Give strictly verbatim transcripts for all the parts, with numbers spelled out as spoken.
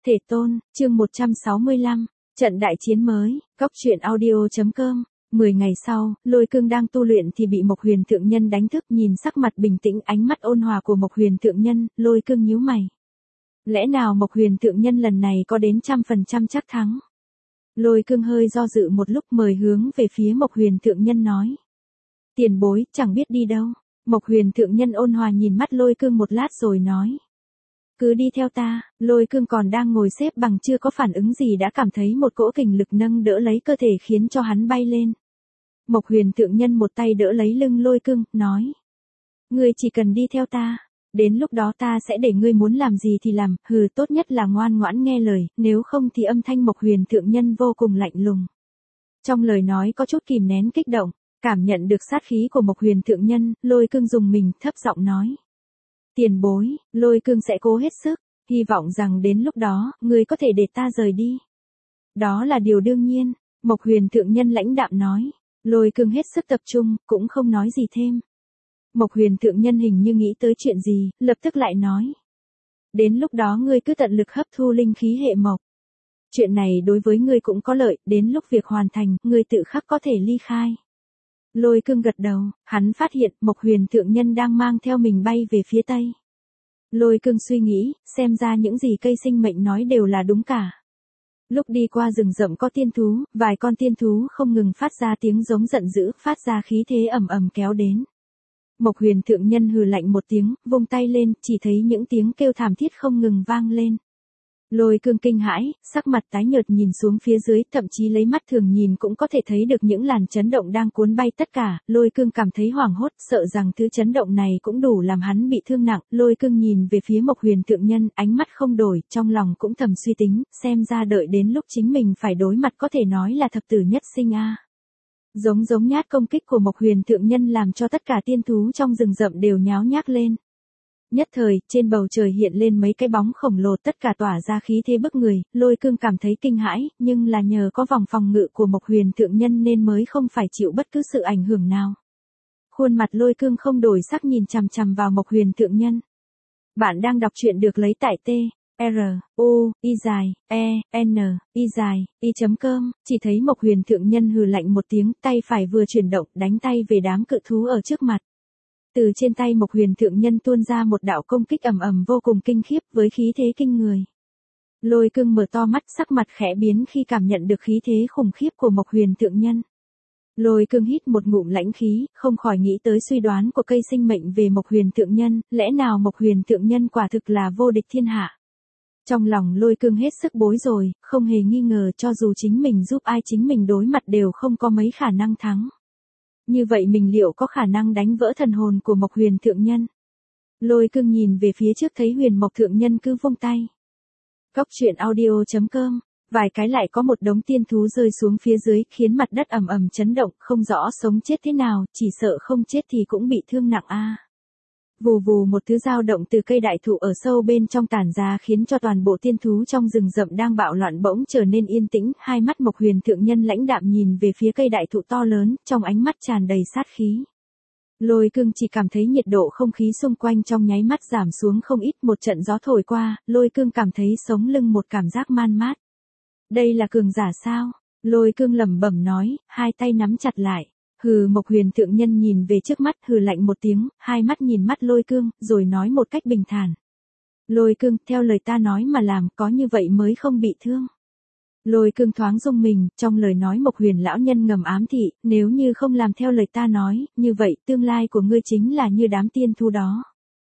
Thể tôn, chương một trăm sáu mươi lăm, trận đại chiến mới, góc truyện audio chấm com. Mười ngày sau, Lôi Cương đang tu luyện thì bị Mộc Huyền Thượng Nhân đánh thức, nhìn sắc mặt bình tĩnh ánh mắt ôn hòa của Mộc Huyền Thượng Nhân, Lôi Cương nhíu mày. Lẽ nào Mộc Huyền Thượng Nhân lần này có đến trăm phần trăm chắc thắng? Lôi Cương hơi do dự một lúc mời hướng về phía Mộc Huyền Thượng Nhân nói. Tiền bối, chẳng biết đi đâu. Mộc Huyền Thượng Nhân ôn hòa nhìn mắt Lôi Cương một lát rồi nói. Cứ đi theo ta. Lôi Cương còn đang ngồi xếp bằng chưa có phản ứng gì đã cảm thấy một cỗ kình lực nâng đỡ lấy cơ thể khiến cho hắn bay lên. Mộc Huyền Thượng Nhân một tay đỡ lấy lưng Lôi Cương, nói. Ngươi chỉ cần đi theo ta. Đến lúc đó ta sẽ để ngươi muốn làm gì thì làm, hừ, tốt nhất là ngoan ngoãn nghe lời, nếu không thì âm thanh Mộc Huyền Thượng Nhân vô cùng lạnh lùng. Trong lời nói có chút kìm nén kích động, cảm nhận được sát khí của Mộc Huyền Thượng Nhân, Lôi Cương dùng mình, thấp giọng nói. Tiền bối, Lôi Cương sẽ cố hết sức, hy vọng rằng đến lúc đó, ngươi có thể để ta rời đi. Đó là điều đương nhiên, Mộc Huyền Thượng Nhân lãnh đạm nói. Lôi Cương hết sức tập trung, cũng không nói gì thêm. Mộc Huyền Thượng Nhân hình như nghĩ tới chuyện gì, lập tức lại nói. Đến lúc đó ngươi cứ tận lực hấp thu linh khí hệ mộc. Chuyện này đối với ngươi cũng có lợi, đến lúc việc hoàn thành, ngươi tự khắc có thể ly khai. Lôi Cương gật đầu, hắn phát hiện Mộc Huyền Thượng Nhân đang mang theo mình bay về phía tây. Lôi Cương suy nghĩ, xem ra những gì cây sinh mệnh nói đều là đúng cả. Lúc đi qua rừng rậm có tiên thú, vài con tiên thú không ngừng phát ra tiếng giống giận dữ, phát ra khí thế ầm ầm kéo đến. Mộc Huyền Thượng Nhân hừ lạnh một tiếng, vung tay lên, chỉ thấy những tiếng kêu thảm thiết không ngừng vang lên. Lôi Cương kinh hãi, sắc mặt tái nhợt nhìn xuống phía dưới, thậm chí lấy mắt thường nhìn cũng có thể thấy được những làn chấn động đang cuốn bay tất cả. Lôi Cương cảm thấy hoảng hốt, sợ rằng thứ chấn động này cũng đủ làm hắn bị thương nặng. Lôi Cương nhìn về phía Mộc Huyền Thượng Nhân, ánh mắt không đổi, trong lòng cũng thầm suy tính, xem ra đợi đến lúc chính mình phải đối mặt có thể nói là thập tử nhất sinh a. Giống giống nhát công kích của Mộc Huyền Thượng Nhân làm cho tất cả tiên thú trong rừng rậm đều nháo nhác lên. Nhất thời, trên bầu trời hiện lên mấy cái bóng khổng lồ tất cả tỏa ra khí thế bức người, Lôi Cương cảm thấy kinh hãi, nhưng là nhờ có vòng phòng ngự của Mộc Huyền Thượng Nhân nên mới không phải chịu bất cứ sự ảnh hưởng nào. Khuôn mặt Lôi Cương không đổi sắc nhìn chằm chằm vào Mộc Huyền Thượng Nhân. Bạn đang đọc truyện được lấy tại T, R, U, I dài, E, N, I dài, I chấm com, chỉ thấy Mộc Huyền Thượng Nhân hừ lạnh một tiếng, tay phải vừa chuyển động, đánh tay về đám cự thú ở trước mặt. Từ trên tay Mộc Huyền Thượng Nhân tuôn ra một đạo công kích ầm ầm vô cùng kinh khiếp với khí thế kinh người. Lôi Cương mở to mắt, sắc mặt khẽ biến khi cảm nhận được khí thế khủng khiếp của Mộc Huyền Thượng Nhân. Lôi Cương hít một ngụm lãnh khí, không khỏi nghĩ tới suy đoán của cây sinh mệnh về Mộc Huyền Thượng Nhân, lẽ nào Mộc Huyền Thượng Nhân quả thực là vô địch thiên hạ. Trong lòng Lôi Cương hết sức bối rối, không hề nghi ngờ cho dù chính mình giúp ai chính mình đối mặt đều không có mấy khả năng thắng. Như vậy mình liệu có khả năng đánh vỡ thần hồn của Mộc Huyền Thượng Nhân? Lôi Cương nhìn về phía trước thấy Huyền Mộc Thượng Nhân cứ vung tay. Góc truyện audio chấm com, vài cái lại có một đống tiên thú rơi xuống phía dưới, khiến mặt đất ầm ầm chấn động, không rõ sống chết thế nào, chỉ sợ không chết thì cũng bị thương nặng a. Vù vù một thứ dao động từ cây đại thụ ở sâu bên trong tản ra khiến cho toàn bộ tiên thú trong rừng rậm đang bạo loạn bỗng trở nên yên tĩnh, hai mắt Mộc Huyền Thượng Nhân lãnh đạm nhìn về phía cây đại thụ to lớn, trong ánh mắt tràn đầy sát khí. Lôi Cương chỉ cảm thấy nhiệt độ không khí xung quanh trong nháy mắt giảm xuống không ít, một trận gió thổi qua, Lôi Cương cảm thấy sống lưng một cảm giác man mát. Đây là cường giả sao? Lôi Cương lẩm bẩm nói, hai tay nắm chặt lại. Hừ, Mộc Huyền Thượng Nhân nhìn về trước mắt, hừ lạnh một tiếng, hai mắt nhìn mắt Lôi Cương, rồi nói một cách bình thản. Lôi Cương, theo lời ta nói mà làm, có như vậy mới không bị thương. Lôi Cương thoáng rung mình, trong lời nói Mộc Huyền lão nhân ngầm ám thị, nếu như không làm theo lời ta nói, như vậy tương lai của ngươi chính là như đám tiên thú đó.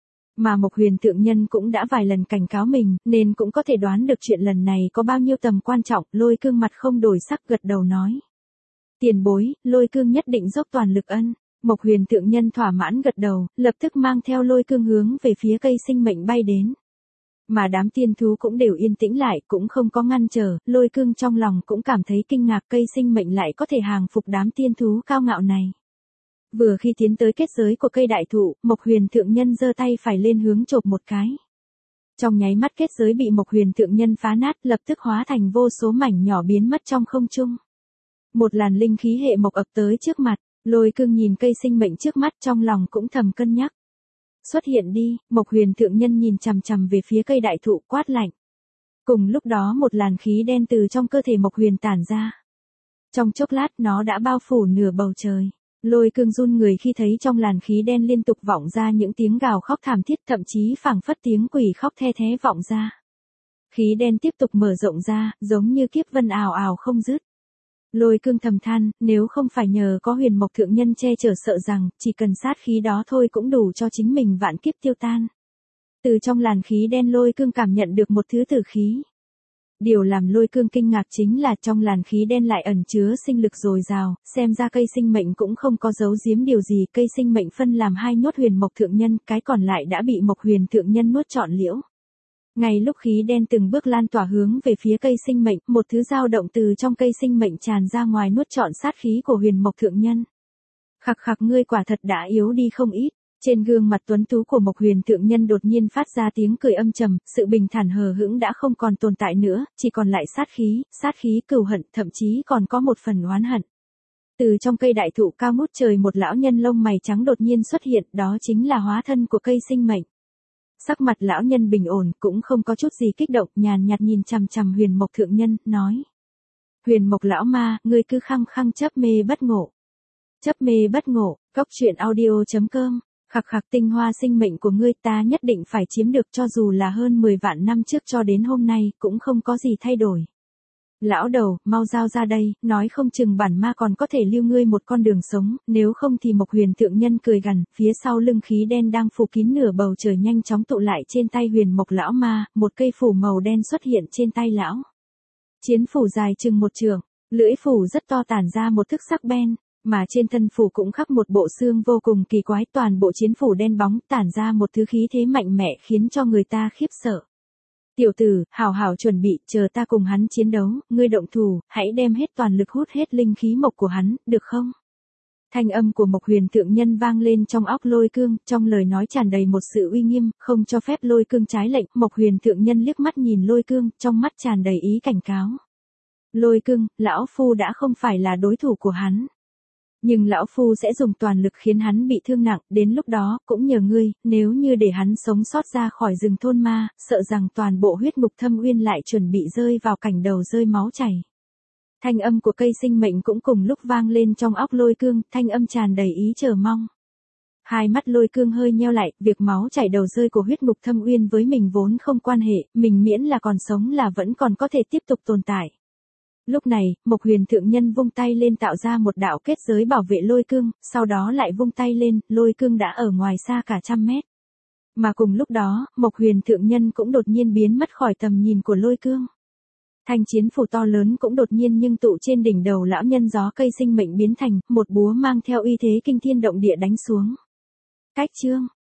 Mà Mộc Huyền Thượng Nhân cũng đã vài lần cảnh cáo mình, nên cũng có thể đoán được chuyện lần này có bao nhiêu tầm quan trọng. Lôi Cương mặt không đổi sắc gật đầu nói. Tiền bối, Lôi Cương nhất định dốc toàn lực ân. Mộc Huyền Thượng Nhân thỏa mãn gật đầu, lập tức mang theo Lôi Cương hướng về phía cây sinh mệnh bay đến. Mà đám tiên thú cũng đều yên tĩnh lại, cũng không có ngăn trở, Lôi Cương trong lòng cũng cảm thấy kinh ngạc cây sinh mệnh lại có thể hàng phục đám tiên thú cao ngạo này. Vừa khi tiến tới kết giới của cây đại thụ, Mộc Huyền Thượng Nhân giơ tay phải lên hướng chộp một cái. Trong nháy mắt kết giới bị Mộc Huyền Thượng Nhân phá nát, lập tức hóa thành vô số mảnh nhỏ biến mất trong không trung. Một làn linh khí hệ mộc ập tới trước mặt, Lôi Cương nhìn cây sinh mệnh trước mắt trong lòng cũng thầm cân nhắc. Xuất hiện đi, Mộc Huyền Thượng Nhân nhìn chằm chằm về phía cây đại thụ quát lạnh. Cùng lúc đó một làn khí đen từ trong cơ thể Mộc Huyền tản ra. Trong chốc lát nó đã bao phủ nửa bầu trời. Lôi Cương run người khi thấy trong làn khí đen liên tục vọng ra những tiếng gào khóc thảm thiết, thậm chí phảng phất tiếng quỷ khóc the thé vọng ra. Khí đen tiếp tục mở rộng ra, giống như kiếp vân ào ào không dứt. Lôi Cương thầm than, nếu không phải nhờ có Huyền Mộc thượng nhân che chở, sợ rằng chỉ cần sát khí đó thôi cũng đủ cho chính mình vạn kiếp tiêu tan. Từ trong làn khí đen Lôi Cương cảm nhận được một thứ tử khí. Điều làm Lôi Cương kinh ngạc chính là trong làn khí đen lại ẩn chứa sinh lực dồi dào, xem ra cây sinh mệnh cũng không có giấu giếm điều gì, cây sinh mệnh phân làm hai nhốt Huyền Mộc thượng nhân, cái còn lại đã bị Mộc Huyền thượng nhân nuốt trọn liễu. Ngay lúc khí đen từng bước lan tỏa hướng về phía cây sinh mệnh, một thứ dao động từ trong cây sinh mệnh tràn ra ngoài nuốt trọn sát khí của Huyền Mộc thượng nhân. Khặc khặc, ngươi quả thật đã yếu đi không ít. Trên gương mặt tuấn tú của Mộc Huyền thượng nhân đột nhiên phát ra tiếng cười âm trầm, sự bình thản hờ hững đã không còn tồn tại nữa, chỉ còn lại sát khí, sát khí cừu hận, thậm chí còn có một phần oán hận. Từ trong cây đại thụ cao ngút trời một lão nhân lông mày trắng đột nhiên xuất hiện, đó chính là hóa thân của cây sinh mệnh. Sắc mặt lão nhân bình ổn, cũng không có chút gì kích động, nhàn nhạt nhìn chằm chằm Huyền Mộc thượng nhân, nói: Huyền Mộc lão ma, ngươi cứ khăng khăng chấp mê bất ngộ. Chấp mê bất ngộ, Cốc Truyện Audio chấm com. Khặc khặc, tinh hoa sinh mệnh của ngươi ta nhất định phải chiếm được, cho dù là hơn mười vạn năm trước cho đến hôm nay, cũng không có gì thay đổi. Lão đầu, mau giao ra đây, nói không chừng bản ma còn có thể lưu ngươi một con đường sống, nếu không thì Mộc Huyền thượng nhân cười gằn, phía sau lưng khí đen đang phủ kín nửa bầu trời nhanh chóng tụ lại trên tay Huyền Mộc lão ma, một cây phủ màu đen xuất hiện trên tay lão. Chiến phủ dài chừng một trượng, lưỡi phủ rất to tản ra một thức sắc bén. Mà trên thân phủ cũng khắc một bộ xương vô cùng kỳ quái, toàn bộ chiến phủ đen bóng tản ra một thứ khí thế mạnh mẽ khiến cho người ta khiếp sợ. Tiểu tử, hảo hảo chuẩn bị, chờ ta cùng hắn chiến đấu, ngươi động thủ, hãy đem hết toàn lực hút hết linh khí mộc của hắn, được không? Thanh âm của Mộc Huyền thượng nhân vang lên trong óc Lôi Cương, trong lời nói tràn đầy một sự uy nghiêm, không cho phép Lôi Cương trái lệnh. Mộc Huyền thượng nhân liếc mắt nhìn Lôi Cương, trong mắt tràn đầy ý cảnh cáo. Lôi Cương, lão phu đã không phải là đối thủ của hắn. Nhưng lão phu sẽ dùng toàn lực khiến hắn bị thương nặng, đến lúc đó, cũng nhờ ngươi, nếu như để hắn sống sót ra khỏi rừng thôn ma, sợ rằng toàn bộ huyết ngục thâm uyên lại chuẩn bị rơi vào cảnh đầu rơi máu chảy. Thanh âm của cây sinh mệnh cũng cùng lúc vang lên trong óc Lôi Cương, thanh âm tràn đầy ý chờ mong. Hai mắt Lôi Cương hơi nheo lại, việc máu chảy đầu rơi của huyết ngục thâm uyên với mình vốn không quan hệ, mình miễn là còn sống là vẫn còn có thể tiếp tục tồn tại. Lúc này, Mộc Huyền thượng nhân vung tay lên tạo ra một đạo kết giới bảo vệ Lôi Cương, sau đó lại vung tay lên, Lôi Cương đã ở ngoài xa cả trăm mét. Mà cùng lúc đó, Mộc Huyền thượng nhân cũng đột nhiên biến mất khỏi tầm nhìn của Lôi Cương. Thanh chiến phủ to lớn cũng đột nhiên nhưng tụ trên đỉnh đầu lão nhân gió cây sinh mệnh biến thành một búa mang theo uy thế kinh thiên động địa đánh xuống. Cách chương